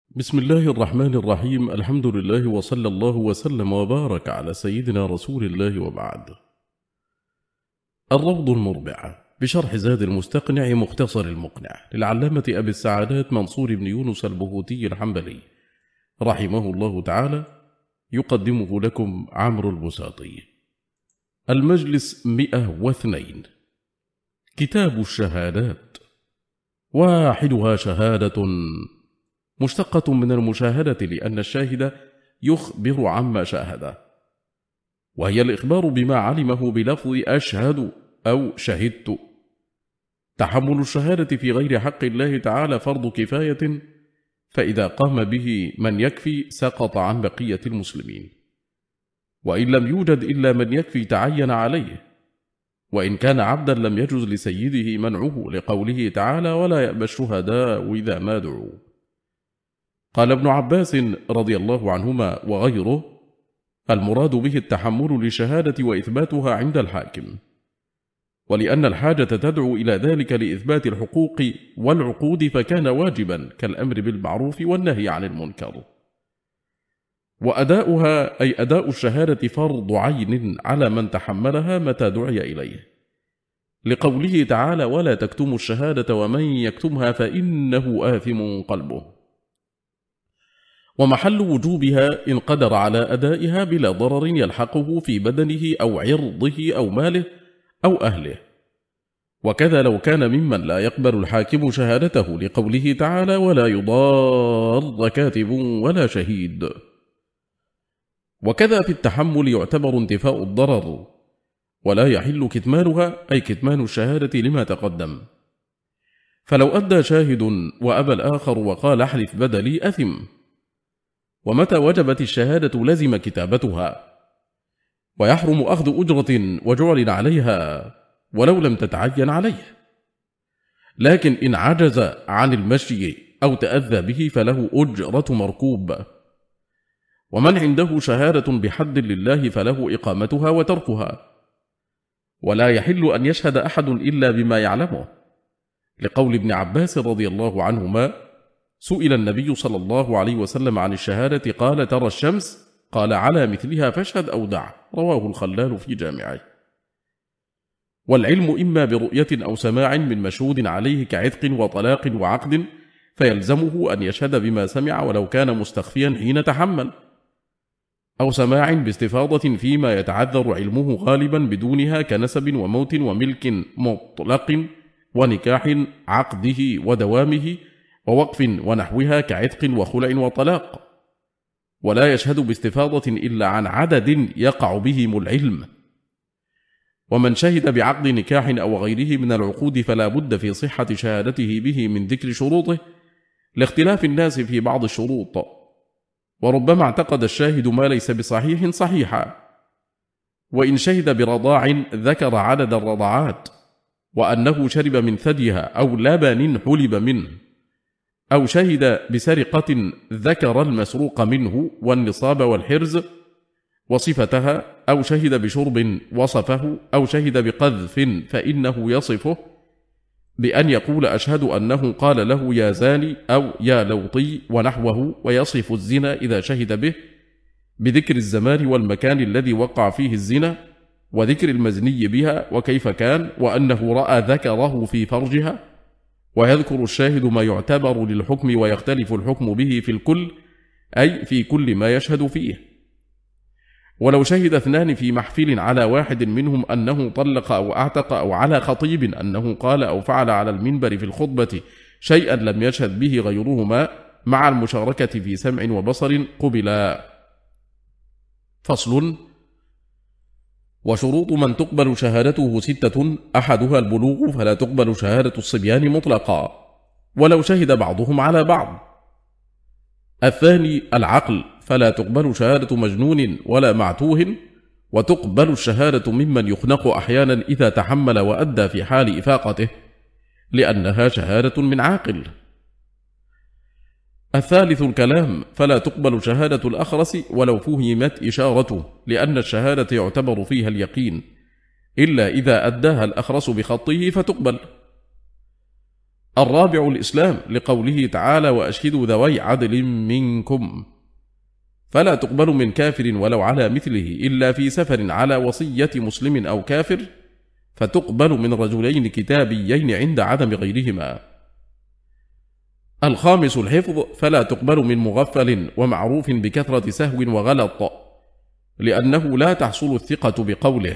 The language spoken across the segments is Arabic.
بسم الله الرحمن الرحيم. الحمد لله وصلى الله وسلم وبارك على سيدنا رسول الله وبعد. الروض المربع بشرح زاد المستقنع مختصر المقنع للعلامة أبي السعادات منصور بن يونس البهوتي الحنبلي رحمه الله تعالى، يقدمه لكم عمرو البساطي. المجلس 102. كتاب الشهادات. واحدها شهادة مشتقة من المشاهدة، لأن الشاهد يخبر عما شاهده، وهي الإخبار بما علمه بلفظ أشهد أو شهدت. تحمل الشهادة في غير حق الله تعالى فرض كفاية، فإذا قام به من يكفي سقط عن بقية المسلمين، وإن لم يوجد إلا من يكفي تعين عليه، وإن كان عبدا لم يجز لسيده منعه، لقوله تعالى: ولا يأبى الشهداء إذا ما دعوا. قال ابن عباس رضي الله عنهما وغيره: المراد به التحمل للشهادة وإثباتها عند الحاكم، ولأن الحاجة تدعو إلى ذلك لإثبات الحقوق والعقود، فكان واجبا كالأمر بالمعروف والنهي عن المنكر. وأداؤها أي أداء الشهادة فرض عين على من تحملها متى دعي إليه، لقوله تعالى: ولا تكتموا الشهادة ومن يكتمها فإنه آثم قلبه. ومحل وجوبها إن قدر على أدائها بلا ضرر يلحقه في بدنه أو عرضه أو ماله أو أهله، وكذا لو كان ممن لا يقبل الحاكم شهادته، لقوله تعالى: ولا يضار كاتب ولا شهيد. وكذا في التحمل يعتبر انتفاء الضرر، ولا يحل كتمانها أي كتمان الشهادة لما تقدم. فلو أدى شاهد وأبى الآخر وقال: احلف بدلي، أثم. ومتى وجبت الشهادة لزم كتابتها، ويحرم أخذ أجرة وجعل عليها ولو لم تتعين عليه. لكن إن عجز عن المشي أو تأذى به فله أجرة مركوب. ومن عنده شهادة بحد لله فله إقامتها وتركها، ولا يحل أن يشهد أحد إلا بما يعلمه، لقول ابن عباس رضي الله عنهما: سئل النبي صلى الله عليه وسلم عن الشهادة قال: ترى الشمس؟ قال: على مثلها فاشهد أو دع. رواه الخلال في جامعه. والعلم إما برؤية أو سماع من مشهود عليه كعتق وطلاق وعقد، فيلزمه أن يشهد بما سمع ولو كان مستخفيا حين تحمل، أو سماع باستفاضة فيما يتعذر علمه غالبا بدونها كنسب وموت وملك مطلق ونكاح عقده ودوامه ووقف ونحوها كعتق وخلع وطلاق. ولا يشهد باستفاضة إلا عن عدد يقع بهم العلم. ومن شهد بعقد نكاح أو غيره من العقود فلا بد في صحة شهادته به من ذكر شروطه، لاختلاف الناس في بعض الشروط. وربما اعتقد الشاهد ما ليس بصحيح صحيحا. وإن شهد برضاع ذكر عدد الرضعات، وأنه شرب من ثديها أو لبن حلب منه، أو شهد بسرقة ذكر المسروق منه والنصاب والحرز وصفتها، أو شهد بشرب وصفه، أو شهد بقذف فإنه يصفه بأن يقول: أشهد أنه قال له يا زاني أو يا لوطي ونحوه، ويصف الزنا إذا شهد به بذكر الزمان والمكان الذي وقع فيه الزنا، وذكر المزني بها وكيف كان، وأنه رأى ذكره في فرجها. ويذكر الشاهد ما يعتبر للحكم ويختلف الحكم به في الكل، أي في كل ما يشهد فيه. ولو شهد اثنان في محفل على واحد منهم أنه طلق أو أعتق، أو على خطيب أنه قال أو فعل على المنبر في الخطبة شيئا لم يشهد به غيرهما مع المشاركة في سمع وبصر، قبلا. فصل. وشروط من تقبل شهادته 6: أحدها البلوغ، فلا تقبل شهادة الصبيان مطلقا ولو شهد بعضهم على بعض. الثاني العقل، فلا تقبل شهادة مجنون ولا معتوه، وتقبل الشهادة ممن يخنق أحيانا إذا تحمل وأدى في حال إفاقته، لأنها شهادة من عاقل. الثالث الكلام، فلا تقبل شهادة الأخرس ولو فهمت إشارته، لأن الشهادة يعتبر فيها اليقين، إلا إذا أداها الأخرس بخطه فتقبل. الرابع الإسلام، لقوله تعالى: وأشهدوا ذوي عدل منكم، فلا تقبل من كافر ولو على مثله إلا في سفر على وصية مسلم أو كافر، فتقبل من رجلين كتابيين عند عدم غيرهما. الخامس الحفظ، فلا تقبل من مغفل ومعروف بكثرة سهو وغلط، لأنه لا تحصل الثقة بقوله.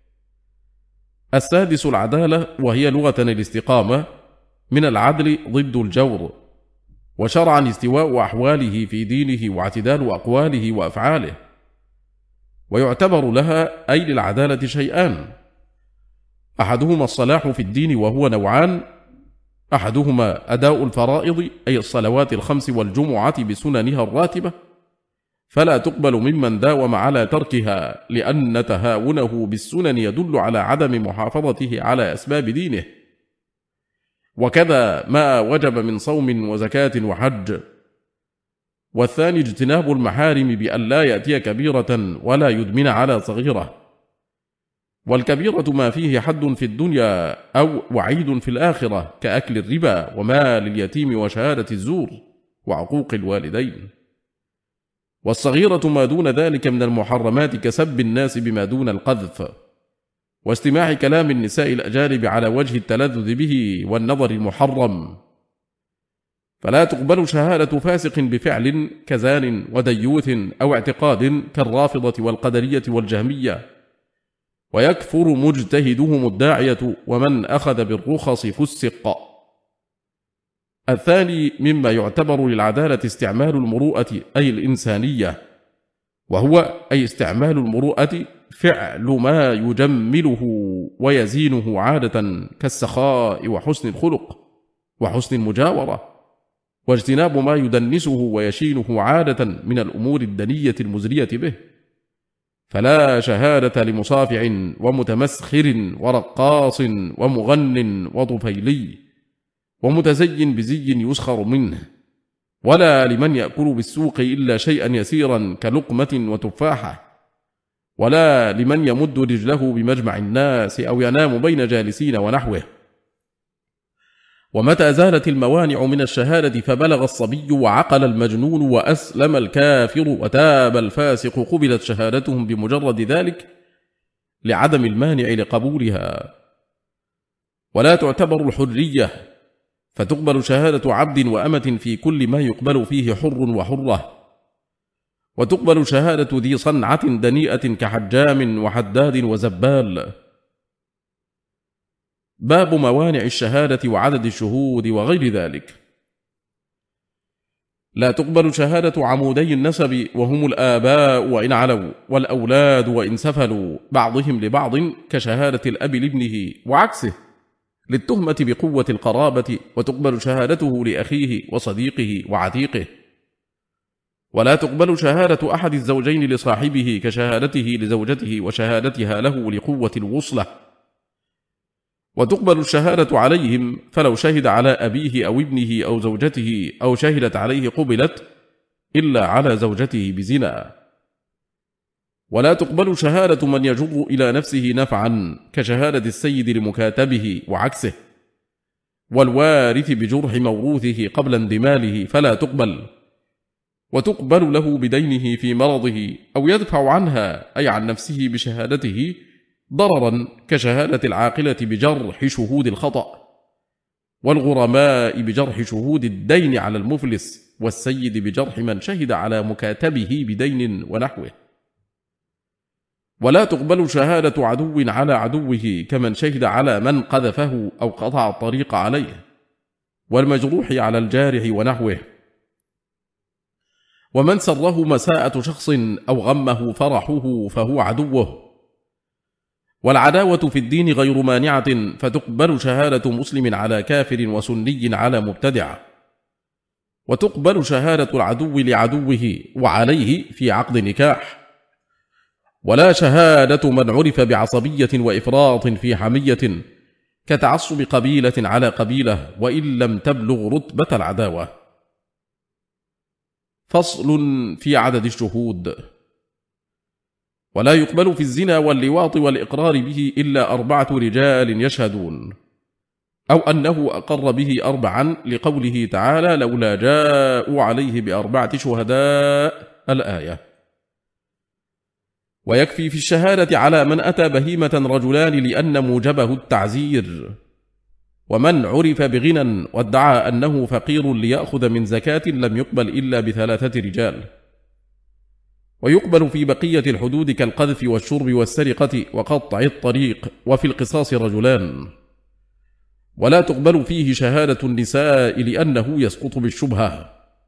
السادس العدالة، وهي لغة الاستقامة، من العدل ضد الجور، وشرعا استواء أحواله في دينه واعتدال أقواله وأفعاله. ويعتبر لها أي للعدالة شيئان: أحدهما الصلاح في الدين وهو نوعان: أحدهما أداء الفرائض أي الصلوات الخمس والجمعة بسننها الراتبة، فلا تقبل ممن داوم على تركها، لأن تهاونه بالسنن يدل على عدم محافظته على أسباب دينه. وكذا ما وجب من صوم وزكاة وحج. والثاني اجتناب المحارم بأن لا يأتي كبيرة ولا يدمن على صغيرة. والكبيرة ما فيه حد في الدنيا أو وعيد في الآخرة، كأكل الربا ومال اليتيم وشهادة الزور وعقوق الوالدين. والصغيرة ما دون ذلك من المحرمات، كسب الناس بما دون القذف، واستماع كلام النساء الأجانب على وجه التلذذ به والنظر المحرم. فلا تقبل شهادة فاسق بفعل كزان وديوث أو اعتقاد كالرافضة والقدرية والجهمية. ويكفر مجتهدهم الداعية، ومن أخذ بالرخص فسق. الثاني مما يعتبر للعدالة استعمال المروءة أي الإنسانية، وهو أي استعمال المروءة فعل ما يجمله ويزينه عادة، كالسخاء وحسن الخلق وحسن المجاورة، واجتناب ما يدنسه ويشينه عادة من الأمور الدنية المزرية به. فلا شهادة لمصافع ومتمسخر ورقاص ومغن وطفيلي ومتزين بزي يسخر منه، ولا لمن يأكل بالسوق إلا شيئا يسيرا كلقمة وتفاحة، ولا لمن يمد رجله بمجمع الناس أو ينام بين جالسين ونحوه. ومتى زالت الموانع من الشهادة فبلغ الصبي وعقل المجنون وأسلم الكافر وتاب الفاسق، قبلت شهادتهم بمجرد ذلك لعدم المانع لقبولها. ولا تعتبر الحرية، فتقبل شهادة عبد وأمة في كل ما يقبل فيه حر وحرة. وتقبل شهادة ذي صنعة دنيئة كحجام وحداد وزبال. باب موانع الشهادة وعدد الشهود وغير ذلك. لا تقبل شهادة عمودي النسب، وهم الآباء وإن علوا، والأولاد وإن سفلوا بعضهم لبعض، كشهادة الأب لابنه وعكسه للتهمة بقوة القرابة، وتقبل شهادته لأخيه وصديقه وعتيقه. ولا تقبل شهادة أحد الزوجين لصاحبه، كشهادته لزوجته وشهادتها له لقوة الوصلة. وتقبل الشهادة عليهم، فلو شهد على أبيه أو ابنه أو زوجته أو شهدت عليه قبلت، إلا على زوجته بزنا. ولا تقبل شهادة من يجر إلى نفسه نفعا، كشهادة السيد لمكاتبه وعكسه. والوارث بجرح موروثه قبل اندماله فلا تقبل. وتقبل له بدينه في مرضه، أو يدفع عنها أي عن نفسه بشهادته ضررا، كشهادة العاقلة بجرح شهود الخطأ، والغرماء بجرح شهود الدين على المفلس، والسيد بجرح من شهد على مكاتبه بدين ونحوه. ولا تقبل شهادة عدو على عدوه، كمن شهد على من قذفه أو قطع الطريق عليه، والمجروح على الجارح ونحوه. ومن سره مساءة شخص أو غمه فرحه فهو عدوه. والعداوة في الدين غير مانعة، فتقبل شهادة مسلم على كافر وسني على مبتدع. وتقبل شهادة العدو لعدوه وعليه في عقد نكاح. ولا شهادة من عرف بعصبية وإفراط في حمية، كتعصب قبيلة على قبيلة، وإن لم تبلغ رتبة العداوة. فصل في عدد الشهود. ولا يقبل في الزنا واللواط والإقرار به إلا 4 رجال يشهدون. أو أنه أقر به 4 لقوله تعالى لولا جاءوا عليه ب4 شهداء الآية. ويكفي في الشهادة على من أتى بهيمة رجلان لأن موجبه التعزير، ومن عرف بغنى وادعى أنه فقير ليأخذ من زكاة لم يقبل إلا ب3 رجال. ويقبل في بقية الحدود كالقذف والشرب والسرقة وقطع الطريق، وفي القصاص رجلان. ولا تقبل فيه شهادة النساء لأنه يسقط بالشبهة.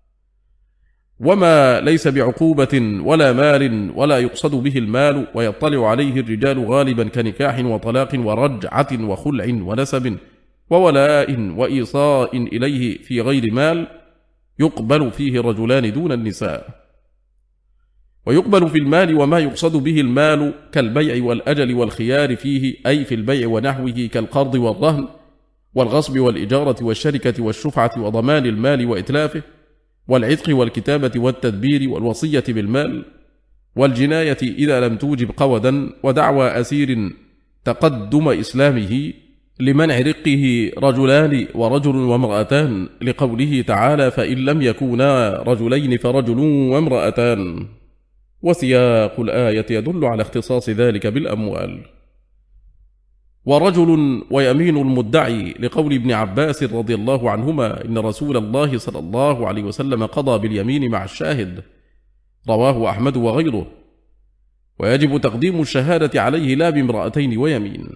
وما ليس بعقوبة ولا مال ولا يقصد به المال ويطلع عليه الرجال غالبا كنكاح وطلاق ورجعة وخلع ونسب وولاء وإيصاء إليه في غير مال، يقبل فيه رجلان دون النساء. ويقبل في المال وما يقصد به المال كالبيع والأجل والخيار فيه، أي في البيع ونحوه كالقرض والرهن والغصب والإجارة والشركة والشفعة وضمان المال وإتلافه والعتق والكتابة والتدبير والوصية بالمال والجناية إذا لم توجب قودا ودعوى أسير تقدم إسلامه لمنع رقه رجلان ورجل وامرأتان، لقوله تعالى فإن لم يكونا رجلين فرجل وامرأتان. وسياق الآية يدل على اختصاص ذلك بالأموال. ورجل ويمين المدعي، لقول ابن عباس رضي الله عنهما إن رسول الله صلى الله عليه وسلم قضى باليمين مع الشاهد، رواه أحمد وغيره. ويجب تقديم الشهادة عليه لا بامرأتين ويمين.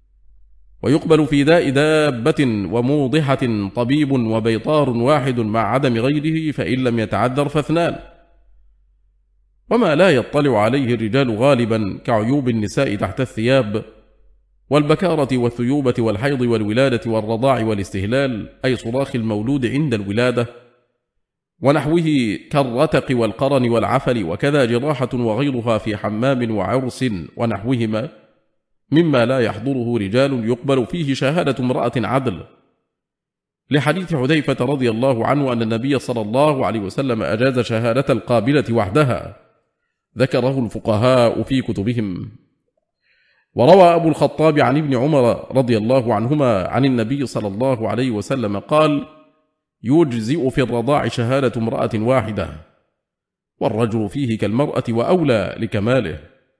ويقبل في داء دابة وموضحة طبيب وبيطار واحد مع عدم غيره، فإن لم يتعذر ف2. وما لا يطلع عليه الرجال غالبا كعيوب النساء تحت الثياب والبكارة والثيوبة والحيض والولادة والرضاع والاستهلال، أي صراخ المولود عند الولادة ونحوه كالرتق والقرن والعفل، وكذا جراحة وغيرها في حمام وعرس ونحوهما مما لا يحضره رجال يقبل فيه شهادة امرأة عدل، لحديث حذيفة رضي الله عنه أن النبي صلى الله عليه وسلم أجاز شهادة القابلة وحدها، ذكره الفقهاء في كتبهم. وروى أبو الخطاب عن ابن عمر رضي الله عنهما عن النبي صلى الله عليه وسلم قال يجزئ في الرضاع شهادة امرأة واحدة، والرجل فيه كالمرأة وأولى لكماله.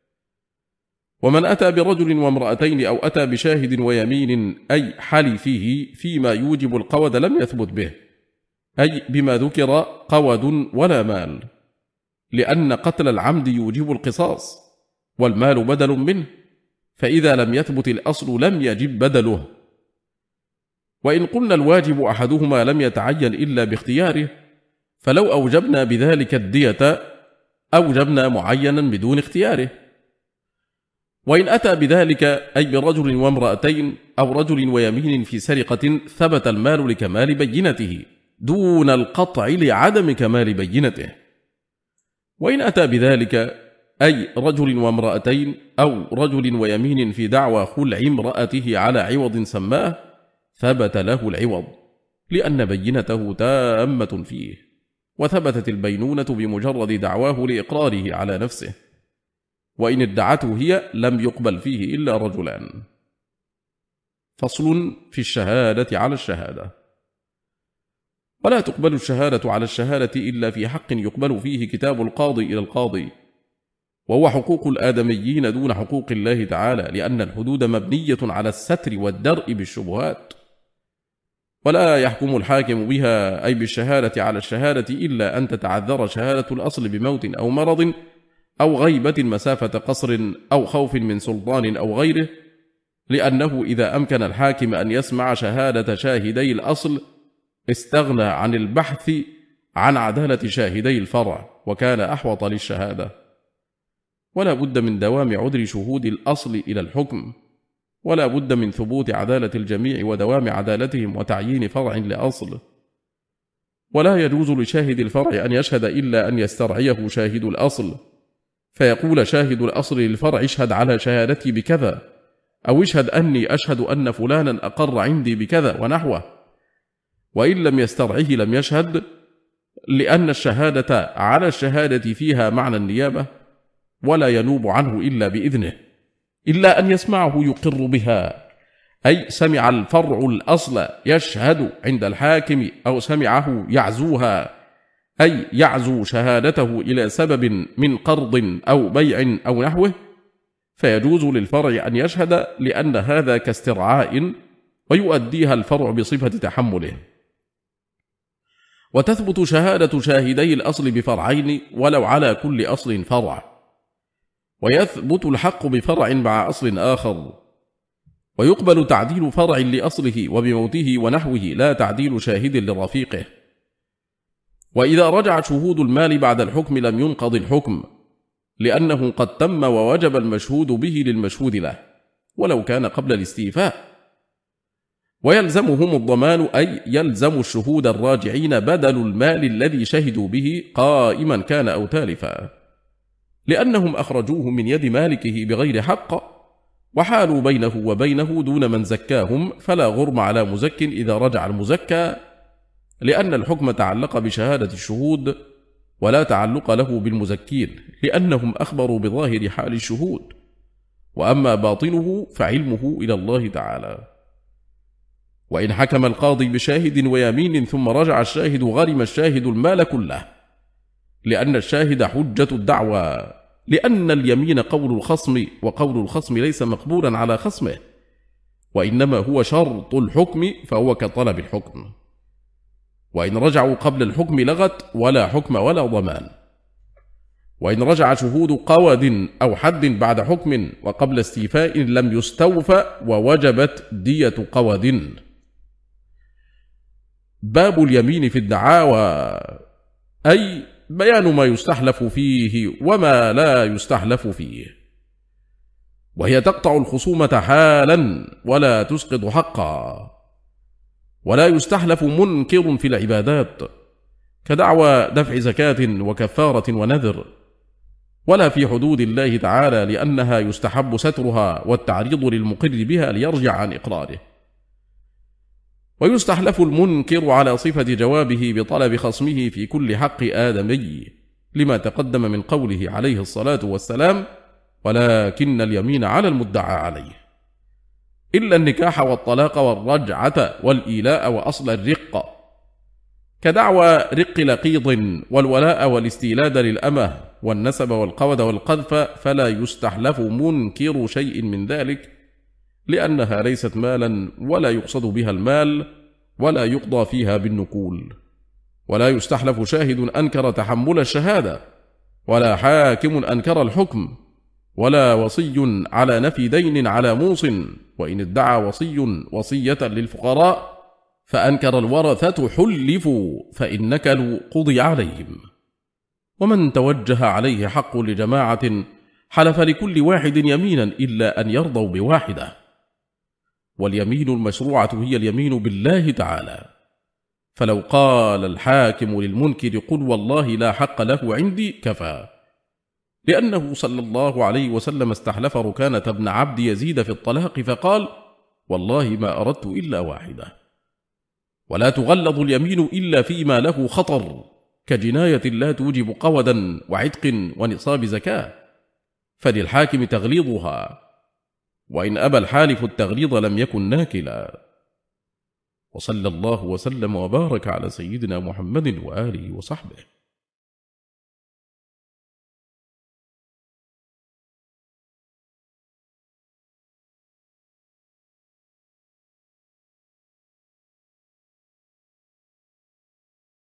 ومن أتى برجل وامرأتين أو أتى بشاهد ويمين أي حلفه فيما يوجب القود لم يثبت به، أي بما ذكر قود ولا مال، لأن قتل العمد يوجب القصاص والمال بدل منه، فإذا لم يثبت الأصل لم يجب بدله. وإن قلنا الواجب أحدهما لم يتعين إلا باختياره، فلو أوجبنا بذلك الدية أوجبنا معينا بدون اختياره. وإن أتى بذلك أي برجل وامرأتين أو رجل ويمين في سرقة ثبت المال لكمال بينته دون القطع لعدم كمال بينته. وإن أتى بذلك أي رجل وامرأتين أو رجل ويمين في دعوى خلع امرأته على عوض سماه ثبت له العوض، لأن بينته تامة فيه، وثبتت البينونة بمجرد دعواه لإقراره على نفسه. وإن ادعته هي لم يقبل فيه إلا رجلان. فصل في الشهادة على الشهادة. ولا تقبل الشهادة على الشهادة إلا في حق يقبل فيه كتاب القاضي إلى القاضي، وهو حقوق الآدميين دون حقوق الله تعالى، لأن الحدود مبنية على الستر والدرء بالشبهات. ولا يحكم الحاكم بها أي بالشهادة على الشهادة إلا أن تتعذر شهادة الأصل بموت أو مرض أو غيبة مسافة قصر أو خوف من سلطان أو غيره، لأنه إذا أمكن الحاكم أن يسمع شهادة شاهدي الأصل استغنى عن البحث عن عدالة شاهدي الفرع، وكان أحوط للشهادة. ولا بد من دوام عذر شهود الأصل إلى الحكم، ولا بد من ثبوت عدالة الجميع ودوام عدالتهم وتعيين فرع لأصل. ولا يجوز لشاهد الفرع أن يشهد إلا أن يسترعيه شاهد الأصل، فيقول شاهد الأصل للفرع اشهد على شهادتي بكذا، أو اشهد أني أشهد أن فلانا أقر عندي بكذا ونحوه. وإن لم يسترعيه لم يشهد، لأن الشهادة على الشهادة فيها معنى النيابة، ولا ينوب عنه إلا بإذنه، إلا أن يسمعه يقر بها أي سمع الفرع الأصل يشهد عند الحاكم أو سمعه يعزوها، أي يعزو شهادته إلى سبب من قرض أو بيع أو نحوه، فيجوز للفرع أن يشهد لأن هذا كاسترعاء ويؤديها الفرع بصفة تحمله. وتثبت شهادة شاهدي الأصل بفرعين ولو على كل أصل فرع، ويثبت الحق بفرع مع أصل آخر، ويقبل تعديل فرع لأصله وبموته ونحوه لا تعديل شاهد لرفيقه. وإذا رجع شهود المال بعد الحكم لم ينقض الحكم، لأنه قد تم ووجب المشهود به للمشهود له ولو كان قبل الاستيفاء. ويلزمهم الضمان، أي يلزم الشهود الراجعين بدل المال الذي شهدوا به قائما كان أو تالفا، لأنهم أخرجوه من يد مالكه بغير حق وحالوا بينه وبينه دون من زكاهم، فلا غرم على مزك إذا رجع المزكى، لأن الحكم تعلق بشهادة الشهود ولا تعلق له بالمزكين، لأنهم أخبروا بظاهر حال الشهود، وأما باطنه فعلمه إلى الله تعالى. وإن حكم القاضي بشاهد ويمين ثم رجع الشاهد غرم الشاهد المال كله، لأن الشاهد حجة الدعوى، لأن اليمين قول الخصم، وقول الخصم ليس مقبولا على خصمه، وإنما هو شرط الحكم فهو كطلب الحكم. وإن رجعوا قبل الحكم لغت ولا حكم ولا ضمان. وإن رجع شهود قود أو حد بعد حكم وقبل استيفاء لم يستوفى ووجبت دية قود. باب اليمين في الدعاوى، أي بيان ما يستحلف فيه وما لا يستحلف فيه، وهي تقطع الخصومة حالا ولا تسقط حقا. ولا يستحلف منكر في العبادات كدعوى دفع زكاة وكفارة ونذر، ولا في حدود الله تعالى لأنها يستحب سترها والتعريض للمقر بها ليرجع عن إقراره. ويستحلف المنكر على صفة جوابه بطلب خصمه في كل حق آدمي، لما تقدم من قوله عليه الصلاة والسلام: ولكن اليمين على المدعى عليه، إلا النكاح والطلاق والرجعة والإيلاء وأصل الرق، كدعوى رق لقيض والولاء والاستيلاد للأمة والنسب والقود والقذف، فلا يستحلف منكر شيء من ذلك، لأنها ليست مالا ولا يقصد بها المال ولا يقضى فيها بالنكول. ولا يستحلف شاهد أنكر تحمل الشهادة، ولا حاكم أنكر الحكم، ولا وصي على نفي دين على موص، وإن ادعى وصي وصية للفقراء فأنكر الورثة حلفوا فإن نكلوا قضي عليهم. ومن توجه عليه حق لجماعة حلف لكل واحد يمينا إلا أن يرضوا بواحدة. واليمين المشروعة هي اليمين بالله تعالى، فلو قال الحاكم للمنكر قل والله لا حق له عندي كفى، لأنه صلى الله عليه وسلم استحلف ركانة بن عبد يزيد في الطلاق فقال والله ما أردت إلا واحدة. ولا تغلظ اليمين إلا فيما له خطر، كجناية لا توجب قودا وعتق ونصاب زكاة، فللحاكم تغليظها، وإن أبى الحالف التغليظ لم يكن ناكلا. وصلى الله وسلم وبارك على سيدنا محمد وآله وصحبه.